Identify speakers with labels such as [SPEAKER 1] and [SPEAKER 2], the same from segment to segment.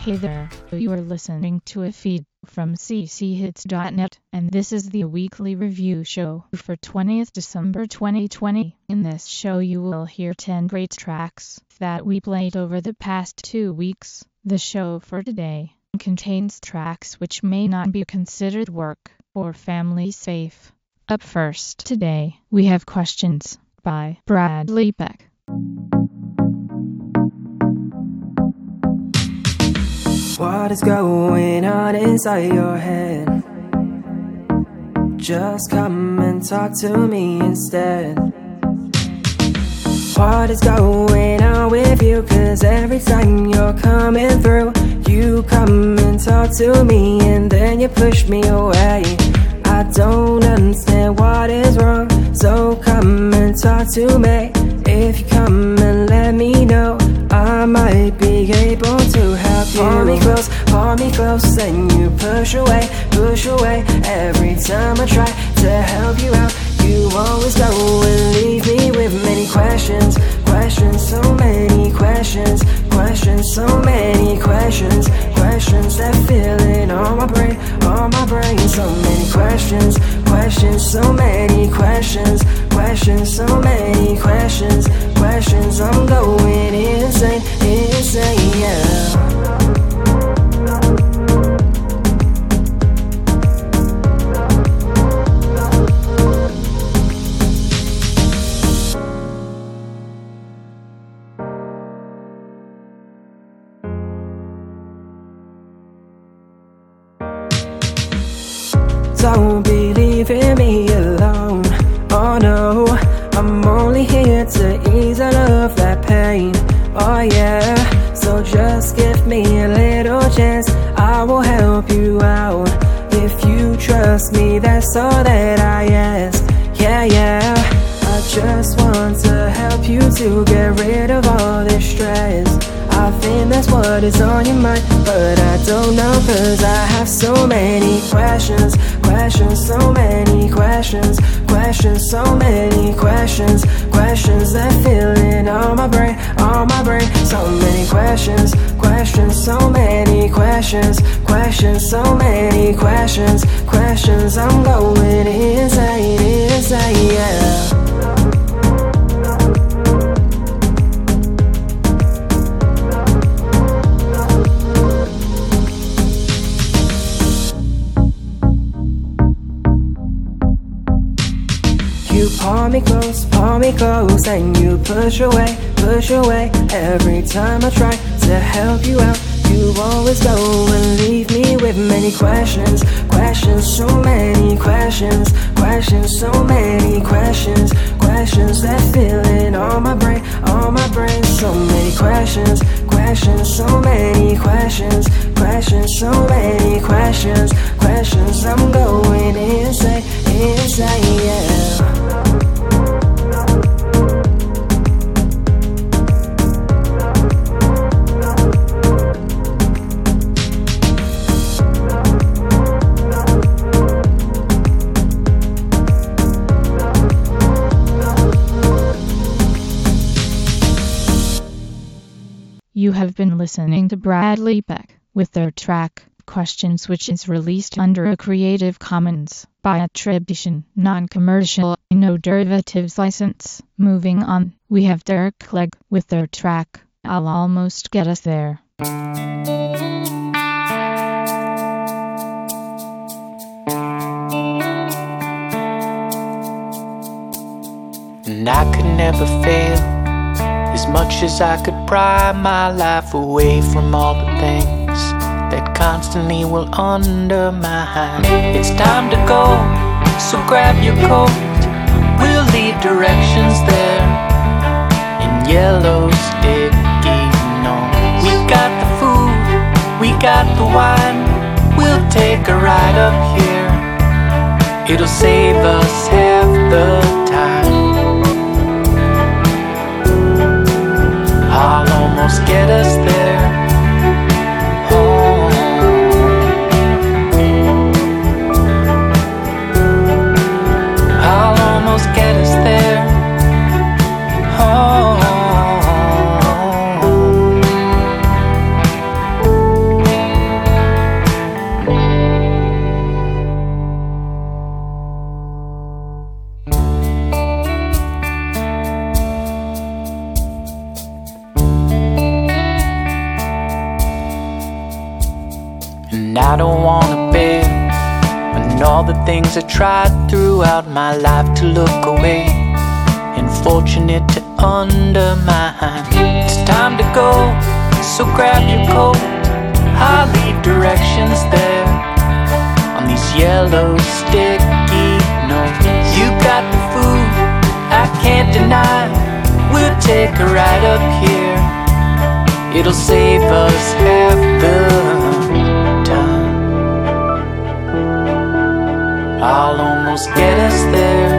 [SPEAKER 1] Hey there, you are listening to a feed from cchits.net, and this is the weekly review show for 20th December 2020. In this show you will hear 10 great tracks that we played over the past 2 weeks. The show for today contains tracks which may not be considered work or family safe. Up first today, we have Questions by Bradley Peck.
[SPEAKER 2] What is going on inside your head? Just come and talk to me instead. What is going on with you? 'Cause every time you're coming through, you come and talk to me and then you push me away. I don't understand what is wrong, so come and talk to me. If you come and let me know, I might be able to help you. Pull me close, and you push away. Every time I try to help you out, you always go and leave me with many questions. So many questions. So many questions that filling on my brain. So many questions. So many questions. So many questions. I'm going insane, yeah. Don't be leaving me alone. Oh no, I'm only here to ease all of that pain. Oh yeah, so just give me a little chance, I will help you out. If you trust me, that's all that I ask. Yeah, I just want to help you to get rid of all this stress. I think that's what is on your mind, but I don't know, 'cause I have so many questions. So many questions. So many questions that filling on my brain. So many questions. So many questions. So many questions. I'm going insane, yeah. You pull me close, and you push away. Every time I try to help you out, you always go and leave me with many questions. So many questions. So many questions that filling on my brain. So many questions. So many questions. So many questions. I'm going insane, yeah.
[SPEAKER 1] You have been listening to Bradley Peck with their track, Questions, which is released under a Creative Commons by attribution, non-commercial, no derivatives license. Moving on, we have Derek Clegg with their track, I'll Almost Get Us There.
[SPEAKER 3] And I could never fail, as much as I could pry my life away from all the things that constantly will undermine. It's time to go, so grab your coat. We'll leave directions there in yellow sticky notes. We got the food, we got the wine. We'll take a ride up here, it'll save us half the time. I'll almost get us there. Oh. I'll almost get us there. Oh. I don't wanna bear, and all the things I tried throughout my life to look away, unfortunate to undermine. It's time to go, so grab your coat. I'll leave directions there on these yellow sticky notes. You got the food, I can't deny. We'll take a ride up here, it'll save us half the time. I'll almost get us there.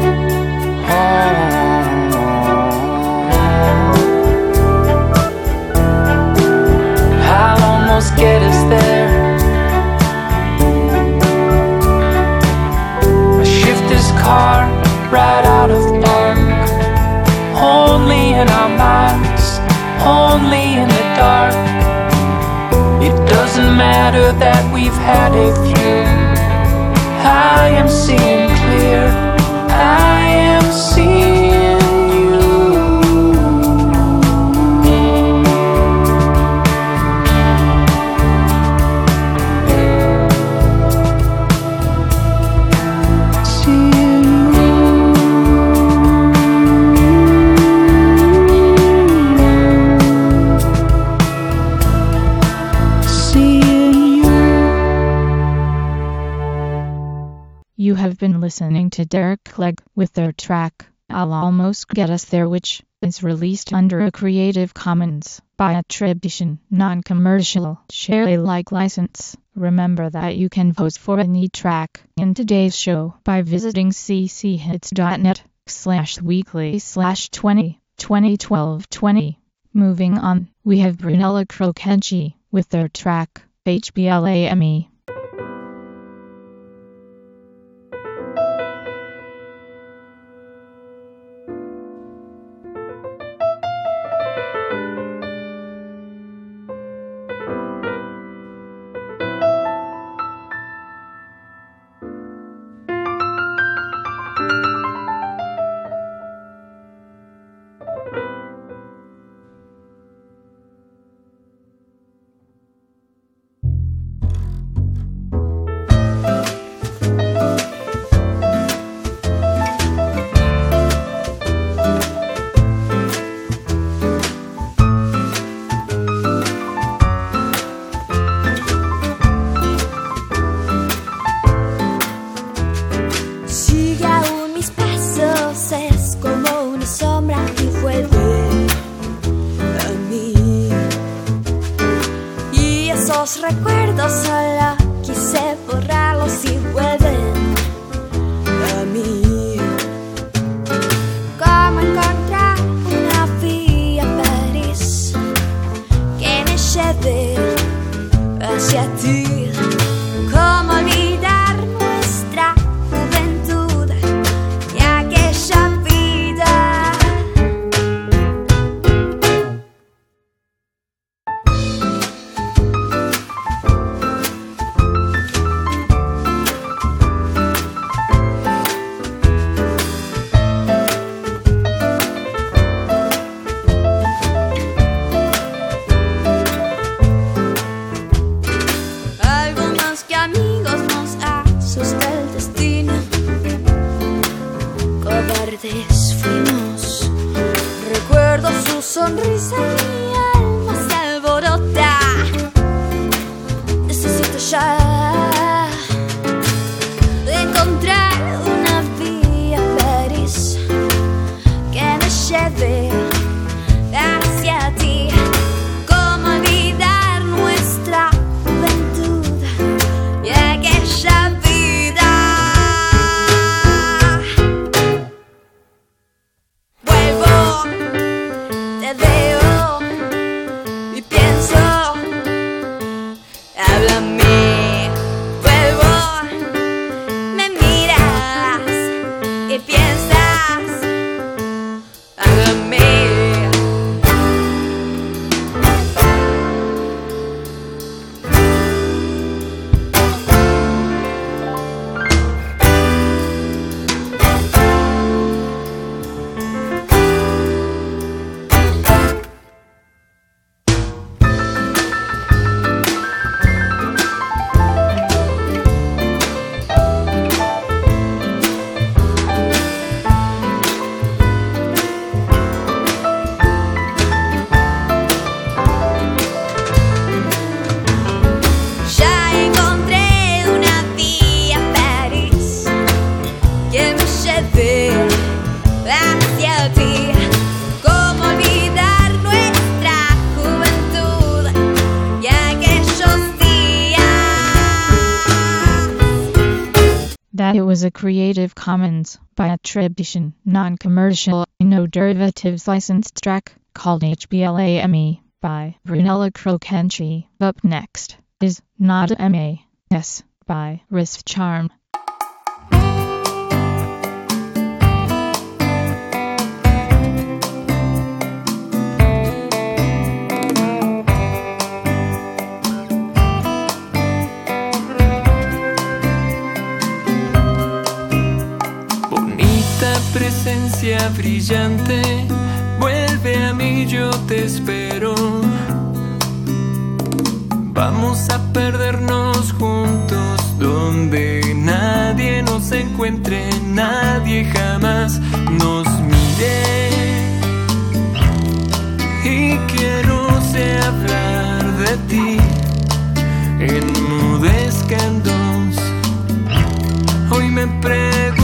[SPEAKER 3] I'll almost get us there. I shift this car right out of park, only in our minds, only in the dark. It doesn't matter that we've had a few. I am seeing clear, I am seeing you.
[SPEAKER 1] You have been listening to Derek Clegg with their track, I'll Almost Get Us There, which is released under a Creative Commons by attribution, non-commercial, share Alike license. Remember that you can vote for any track in today's show by visiting cchits.net/weekly/201220. Moving on, we have Brunella Crocenci with their track, HBLAME.
[SPEAKER 4] Recuerdos solo quise borrarlos y vuelven a mí. Cómo encontrar una vía a París que me lleve hacia ti. Cómo olvidar nuestra juventud y aquella vida. Fuimos, recuerdo su sonrisa y mi alma se alborota. Necesito ya encontrar una vía a París que me lleve hacia ti. Cómo olvidar nuestra juventud y aquella vida. Te veo
[SPEAKER 1] was a Creative Commons by attribution, non-commercial, no derivatives licensed track called HBLAME by Brunella Crocenci. Up next is Nada M.A.S. by Wrist Charm.
[SPEAKER 5] Presencia brillante, vuelve a mí, yo te espero. Vamos a perdernos juntos donde nadie nos encuentre, nadie jamás nos mire. Y quiero hablar de ti, enmudezcan dos. Hoy me pregunto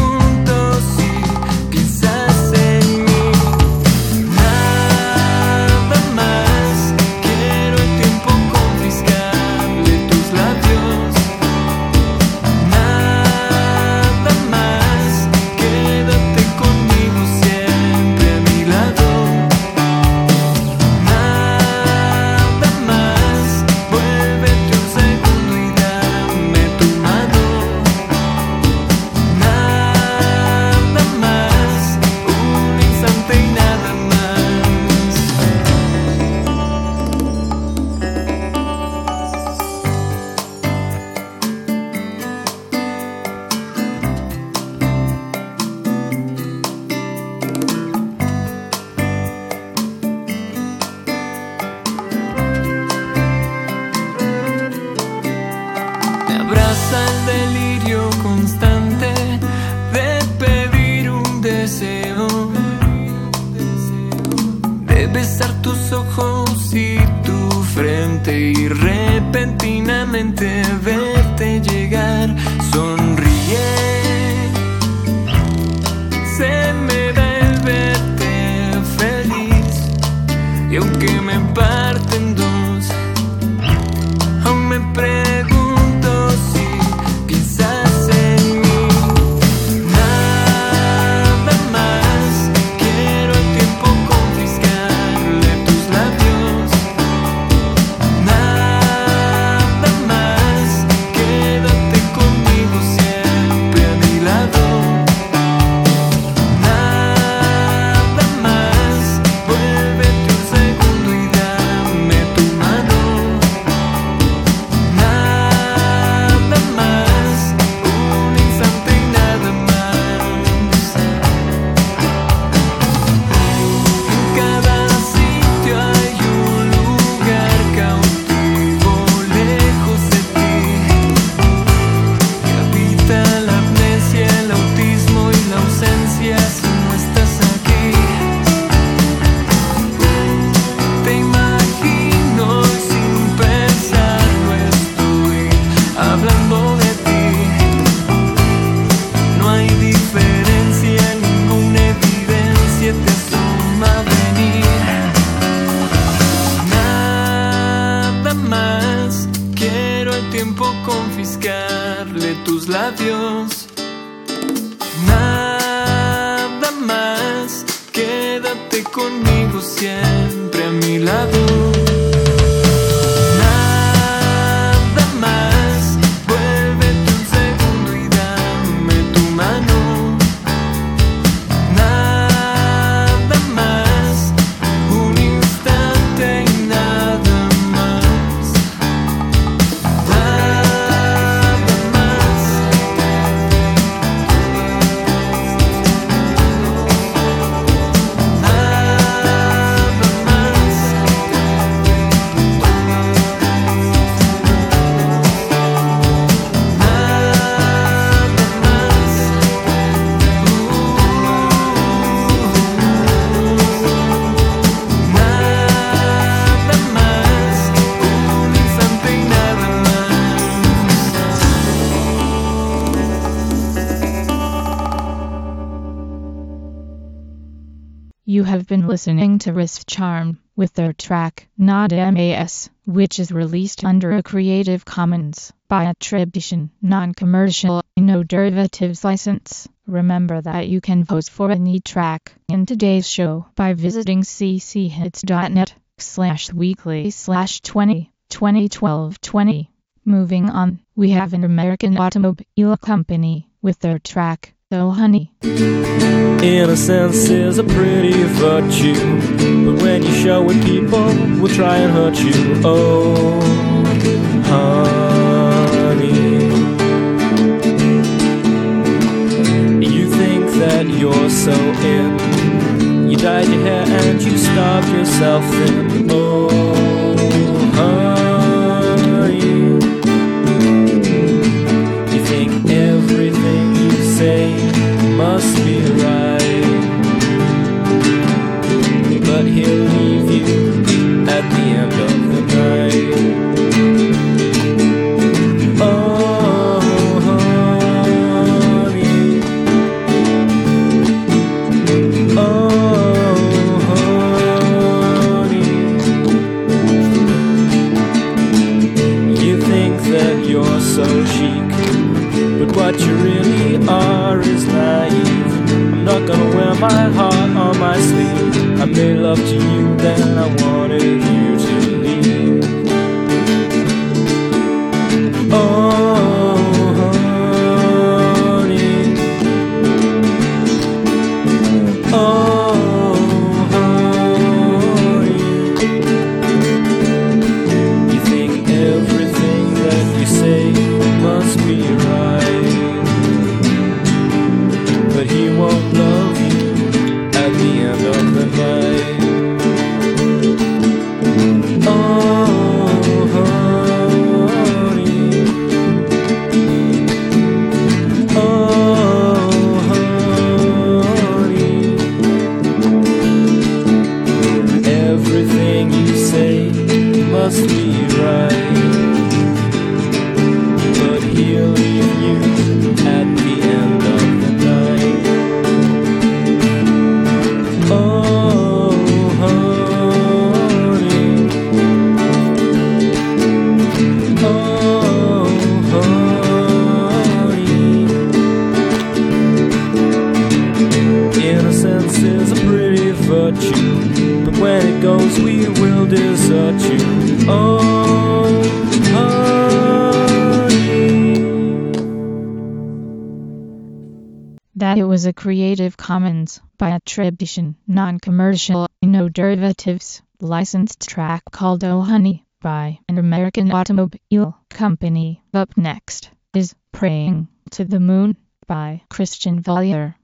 [SPEAKER 5] el delirio constante de pedir un deseo, de besar tus ojos y tu frente y repentinamente verte llegar. Sonríe, se me da el verte feliz, y aunque me parten dos, aún me pregunto confiscarle tus labios. Nada más, quédate conmigo siempre a mi lado.
[SPEAKER 1] You have been listening to Wrist Charm with their track Not MAS, which is released under a Creative Commons by attribution, non-commercial, no derivatives license. Remember that you can vote for any track in today's show by visiting cchits.net/weekly/201220. Moving on, we have an American automobile company with their track Oh Honey.
[SPEAKER 6] Innocence is a pretty virtue, but when you show it, people will try and hurt you. Oh, honey, you think that you're so in. You dyed your hair and you starved yourself thin. Oh, honey, you think everything you say must be right, but he'll leave you at the end of the night. Oh, honey, oh, honey, you think that you're so chic, but what you really are is naive. I'm not gonna wear my heart on my sleeve. I made love to you, then I wanted you to leave. Oh, honey, oh, honey, you think everything that you say must be right, but he won't love you at the end of the night. Oh, honey, oh, honey, everything you say must be right, but he'll leave you at the end of the night. Oh, honey, oh, honey, innocence is a pretty virtue, but when it goes we will desert you. Oh,
[SPEAKER 1] That it was a Creative Commons by attribution, non-commercial, no derivatives, licensed track called Oh Honey by an American automobile company. Up next is Praying to the Moon by Christian Valier.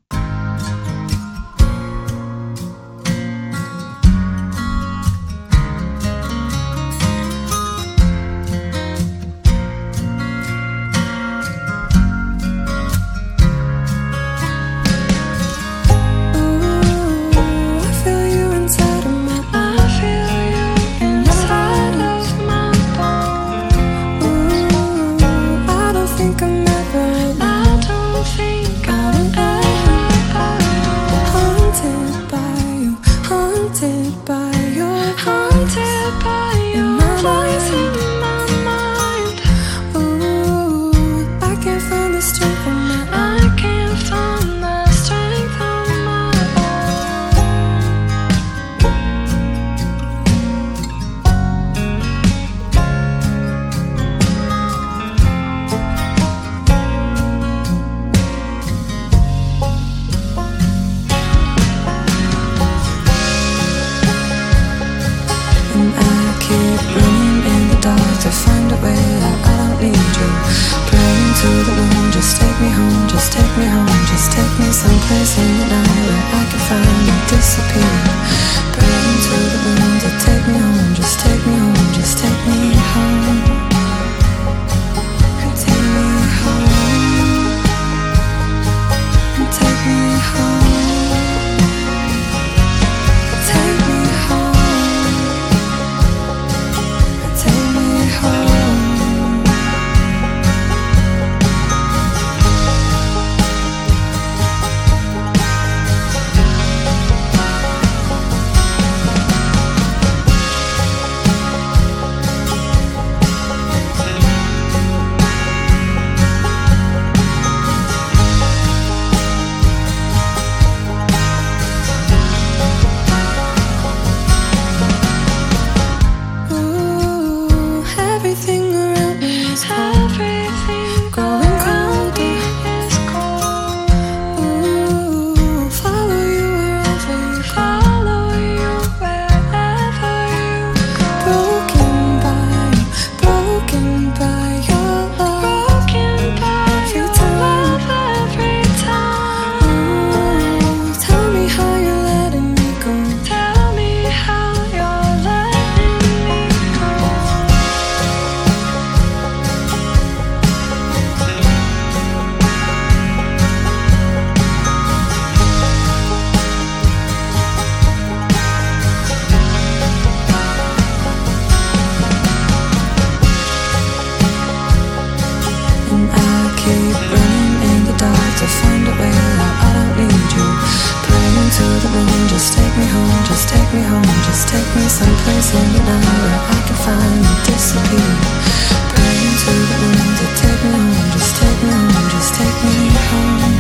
[SPEAKER 2] take me someplace in the night where I can finally disappear. Burning to the wind to take me home, just take me home, just take me home.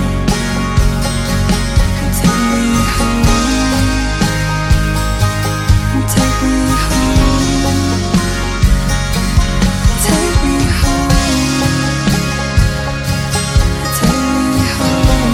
[SPEAKER 2] Take me home. Take me home. Take me home. Take me home.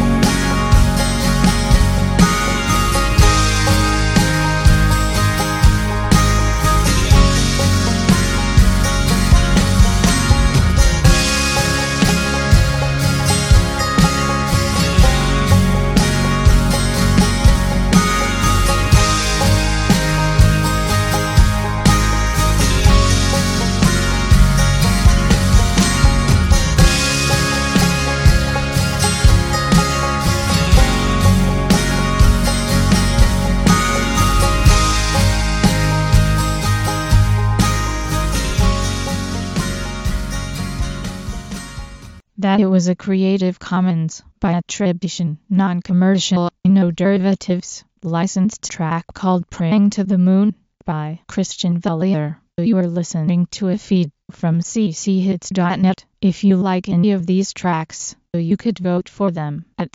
[SPEAKER 1] That it was a Creative Commons by attribution, non-commercial, no derivatives, licensed track called Praying to the Moon by Christian Vellier. You are listening to a feed from cchits.net. If you like any of these tracks, you could vote for them at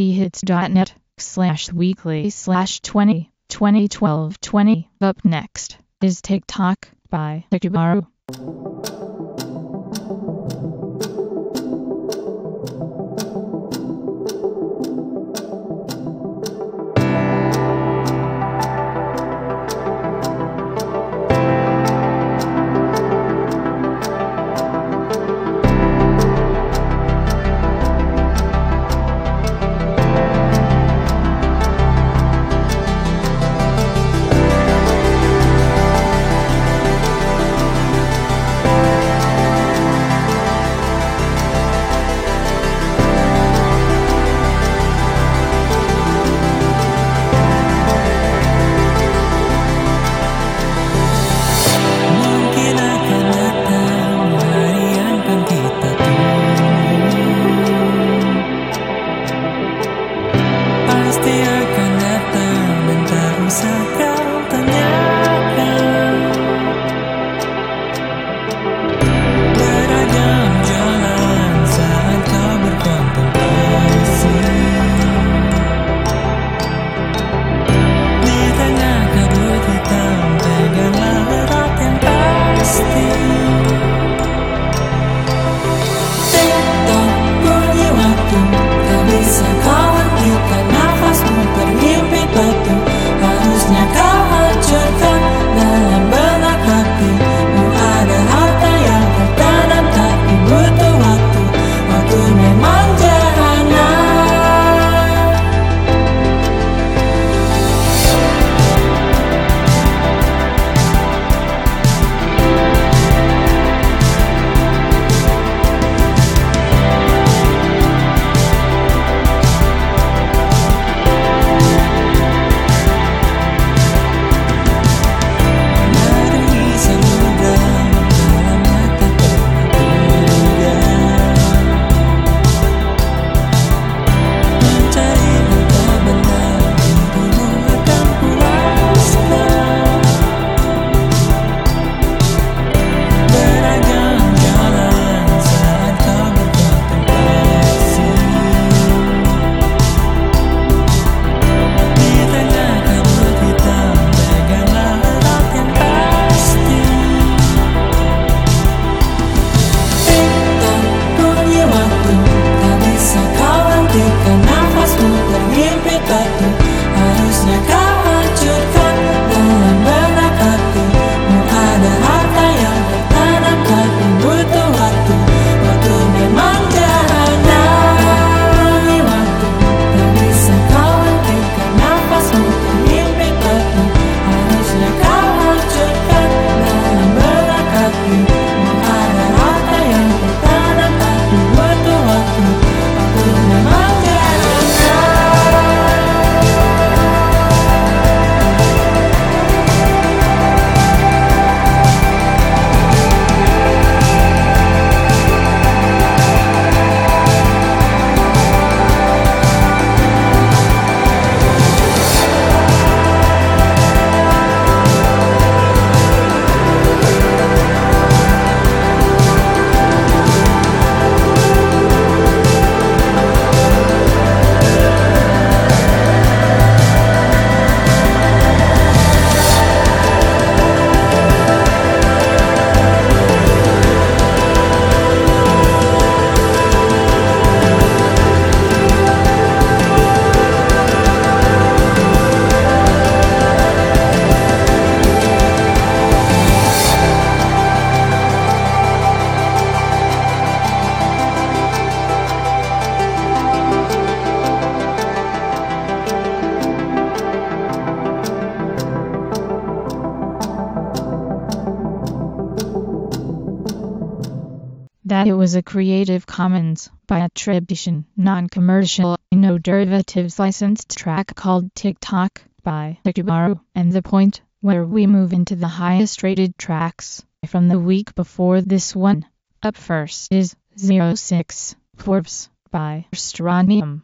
[SPEAKER 1] cchits.net/weekly/20/2012-20. Up next is TikTok by Ikibaru. that it was a Creative Commons by attribution, non-commercial, no derivatives licensed track called TikTok by Akubaru. And the point where we move into the highest rated tracks from the week before this one. Up first is 06 Forbes by Strontium.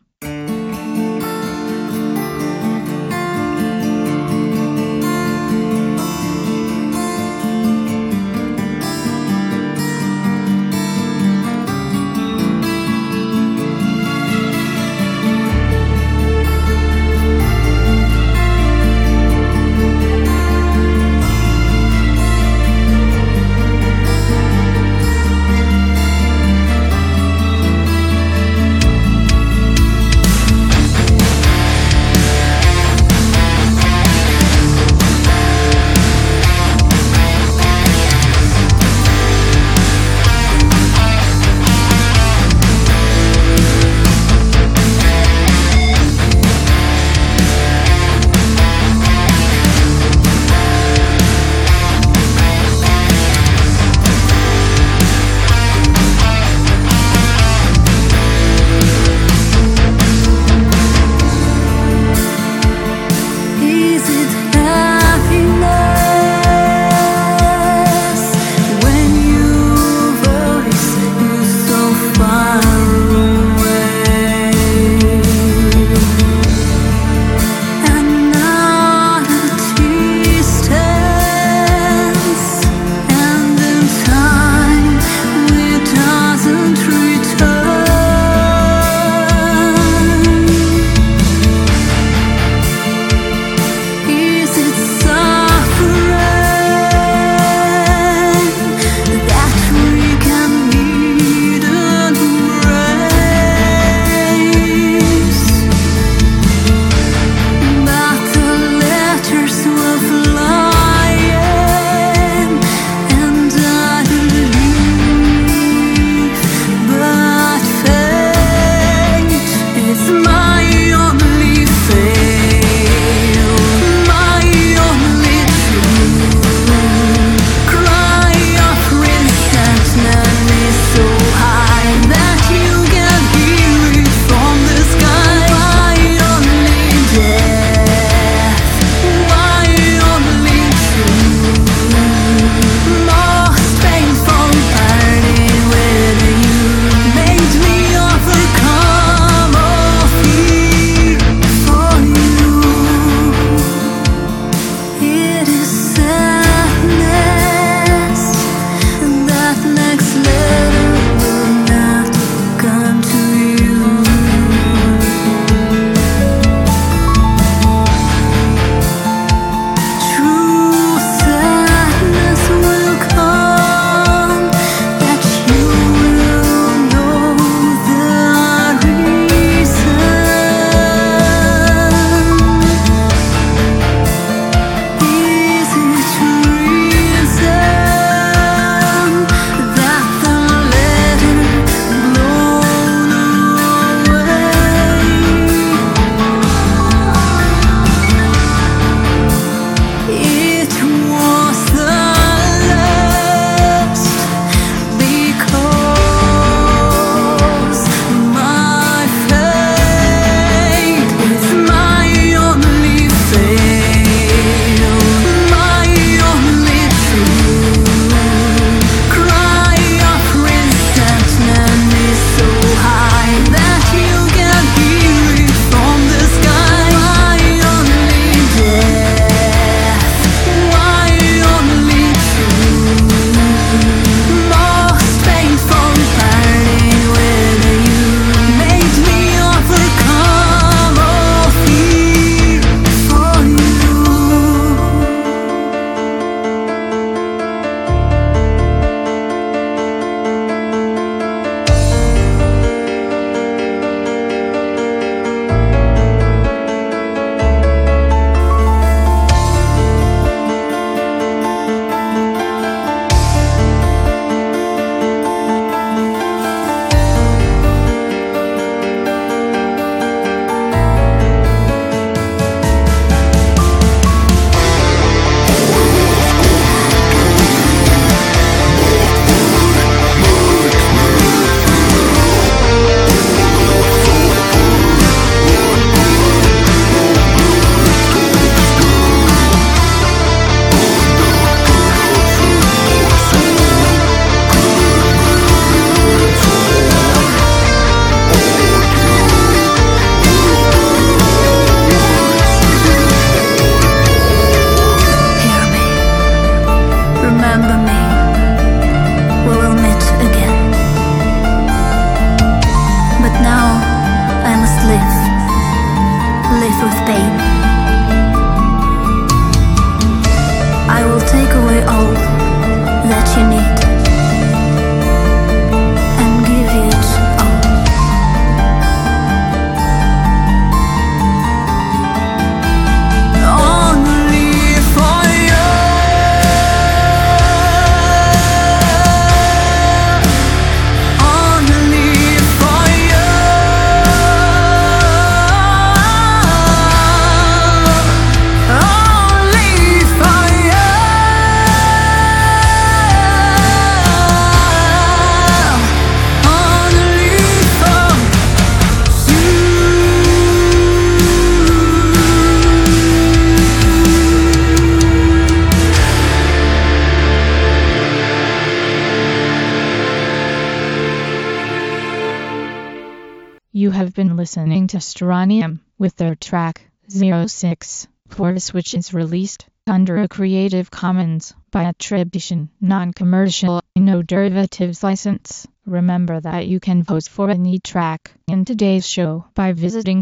[SPEAKER 1] listening to Strontium with their track 06, which is released under a Creative Commons by attribution, non-commercial, no derivatives license. Remember that you can vote for any track in today's show by visiting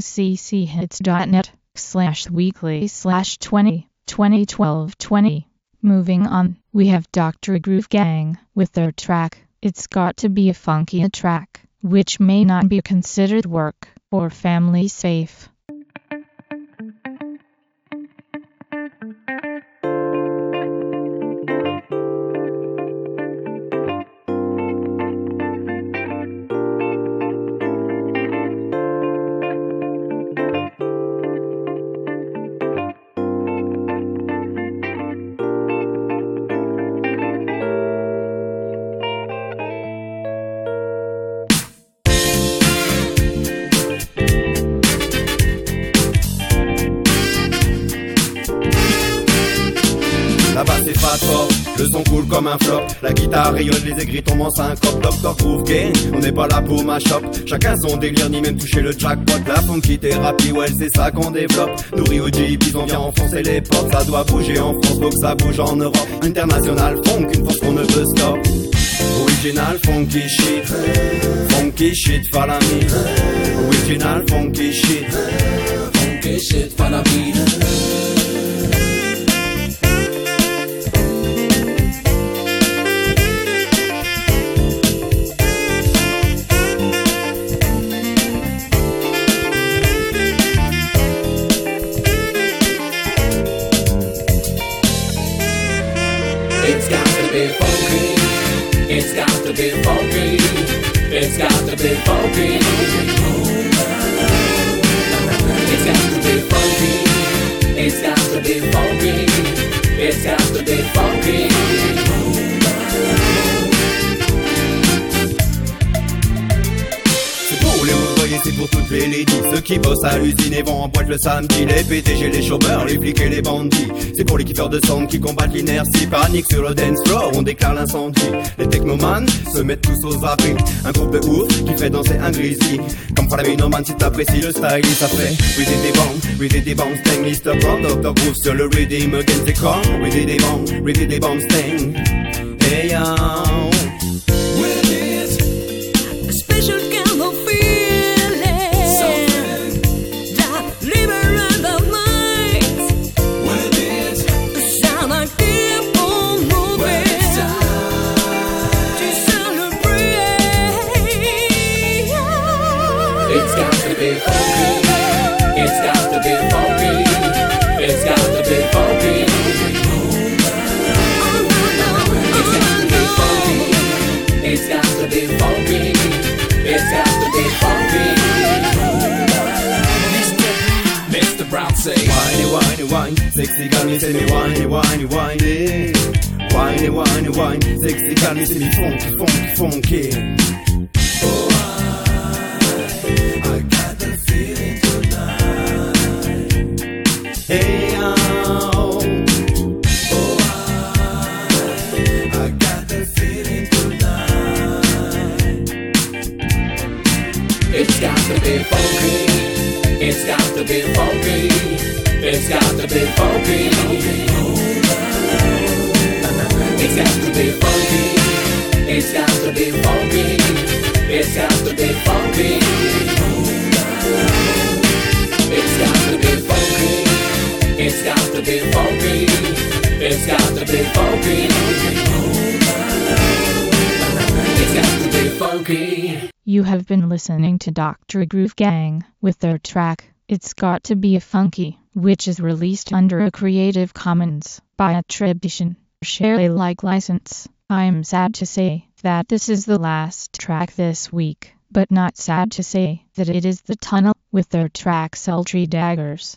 [SPEAKER 1] cchits.net/weekly/20/2012-20. Moving on, we have Dr. Groove Gang with their track It's Got to Be a Funky Track, which may not be considered work or family safe.
[SPEAKER 7] Le son coule comme un flop, la guitare rayonne, les aigris tombent en syncope. Dr. Groove Gang, on n'est pas là pour ma shop. Chacun son délire, ni même toucher le jackpot. La funky thérapie, ouais c'est ça qu'on développe. Nourri au Jeep, ils ont bien enfoncé les portes. Ça doit bouger en France, faut que ça bouge en Europe. International funk, une force qu'on ne peut stop. Original funky shit, follow me. Original funky shit, follow me.
[SPEAKER 8] It's got to be funky. It's got to be funky. It's got to be funky. It's got to be funky. It's got to be funky. It's got to be funky.
[SPEAKER 7] Pour les ouvriers, c'est pour toutes les ladies. Ceux qui bossent à l'usine et vont en boîte le samedi. Les PDG, les chômeurs, les flics et les bandits. C'est pour les kiffeurs de sound qui combattent l'inertie. Panique sur le dance floor, on déclare l'incendie. Les technomans se mettent tous aux abris. Un groupe de ouf qui fait danser un grizzly. Comme pour la minoman, si t'apprécies le style, ça fait we did the bomb, sting, Mr. Brown, Dr. Groove sur le rhythm against the car. We did the bomb, sting. Hey yo.
[SPEAKER 4] Special kind of feeling, that liberate the mind. The sound I keep on moving to celebrate.
[SPEAKER 8] It's got to be funky. It's got to be funky. It's got to be funky. It's got to be funky. It's got to be funky. Mr. Brown say,
[SPEAKER 7] Whiny, whiny, whine, sexy got me, say me whiny, whiny, whiny. Whiny, whiny, whine, sexy got me, say me funky, funky, funky. Oh, I got the feeling tonight. Hey, oh, I got the feeling tonight.
[SPEAKER 8] it's got to be funky. It's got to be funky. It's got to be funky. It's got to be funky. It's got to be funky. It's got to be funky. It's got to be funky. It's got to be funky. It's got to be funky. It's got to be funky.
[SPEAKER 1] You have been listening to Dr. Groove Gang with their track It's Got to Be a Funky, which is released under a Creative Commons by attribution, share Alike license. I'm sad to say that this is the last track this week, but not sad to say that it is The Tunnel with their track Sultry Daggers.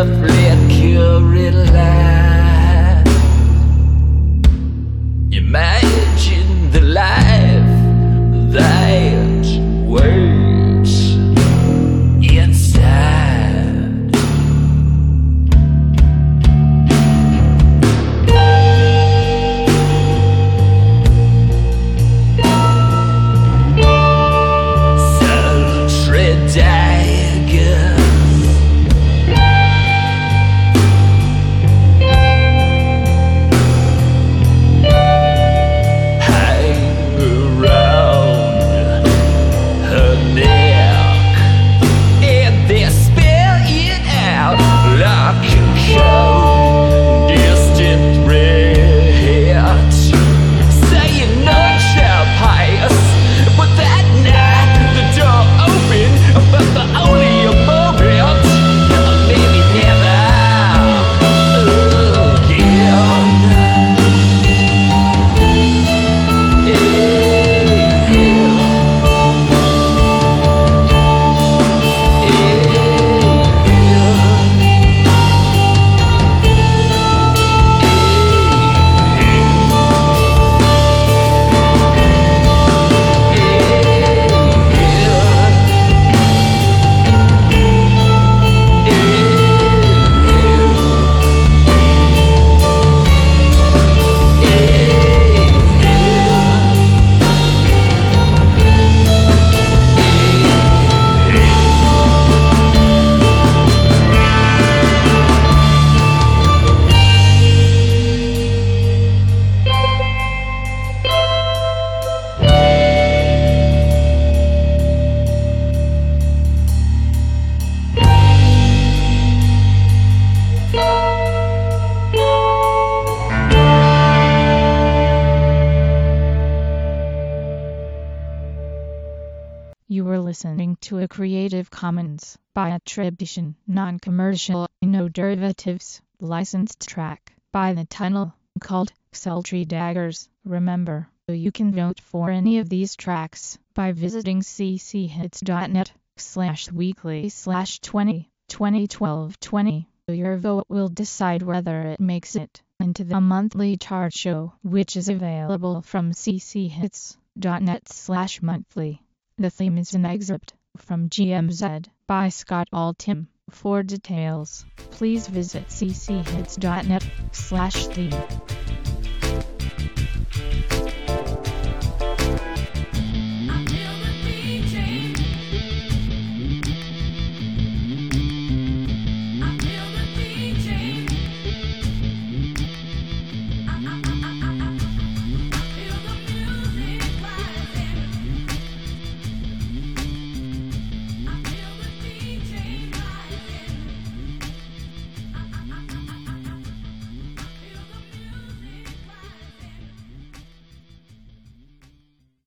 [SPEAKER 8] flickering light. Imagine the life that waits inside. Sultry daggers hang around her neck, and they spill it out like a cold, distant threat, saying none shall pass. But that night the door opened, but for only a moment, maybe never again.
[SPEAKER 1] You were listening to a Creative Commons by attribution, non-commercial, no derivatives, licensed track by The Tunnel, called Sultry Daggers. Remember, you can vote for any of these tracks by visiting cchits.net/weekly/2012-20. Your vote will decide whether it makes it into the monthly chart show, which is available from cchits.net/monthly. The theme is an excerpt from GMZ by Scott Altham. For details, please visit cchits.net/theme.